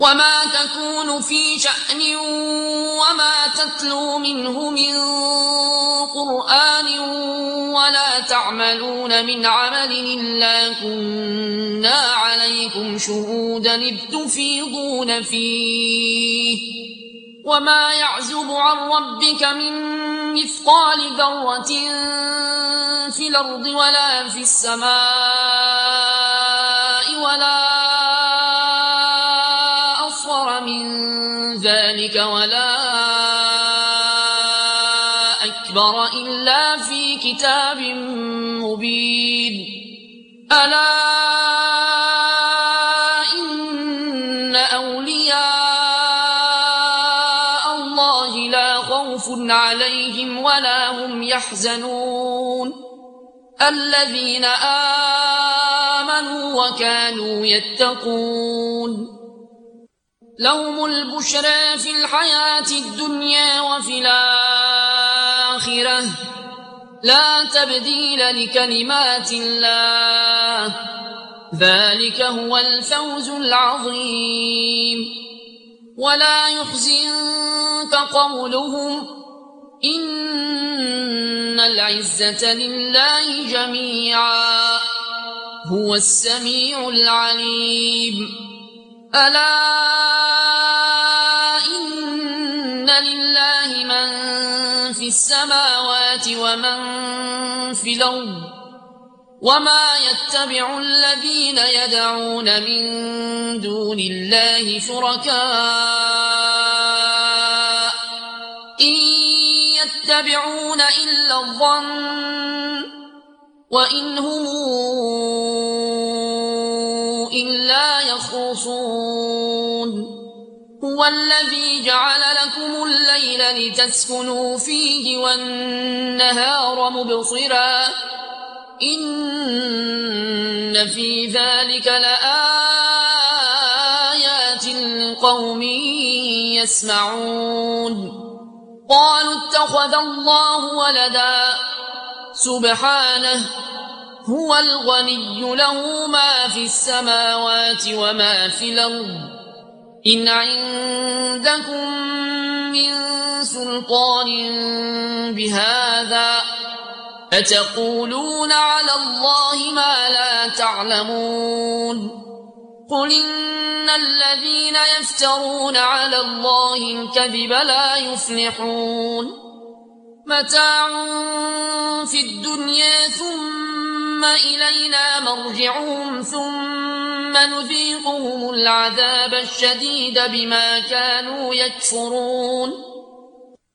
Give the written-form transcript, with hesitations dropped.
وما تكون في شأن وما تتلو منه من قرآن ولا تعملون من عمل إلا كنا عليكم شهودا إذ تفيضون فيه وما يعزب عن ربك من مثقال ذرة في الأرض ولا في السماء ولا أصغر من ذلك ولا أكبر إلا في كتاب مبين ألا إن أولياء الله لا خوف عليهم ولا هم يحزنون الذين آمنوا وكانوا يتقون لهم البشرى في الحياة الدنيا وفي الآخرة لا تبديل لكلمات الله ذلك هو الفوز العظيم ولا يحزنك قولهم إن العزة لله جميعا هو السميع العليم ألا إن لله من في السماوات ومن في الأرض وما يتبع الذين يدعون من دون الله شركاء إن يتبعون إلا الظن وإن هم إلا يخرصون هو الذي جعل لكم الليل لتسكنوا فيه والنهار مبصرا إن في ذلك لآيات لقوم يسمعون قالوا اتخذ الله ولدا سبحانه هو الغني له ما في السماوات وما في الأرض إن عندكم من سلطان بهذا أتقولون على الله ما لا تعلمون قل إن الذين يفترون على الله الكذب لا يفلحون متاع في الدنيا ثم إلينا مرجعهم ثم نذيقهم العذاب الشديد بما كانوا يكفرون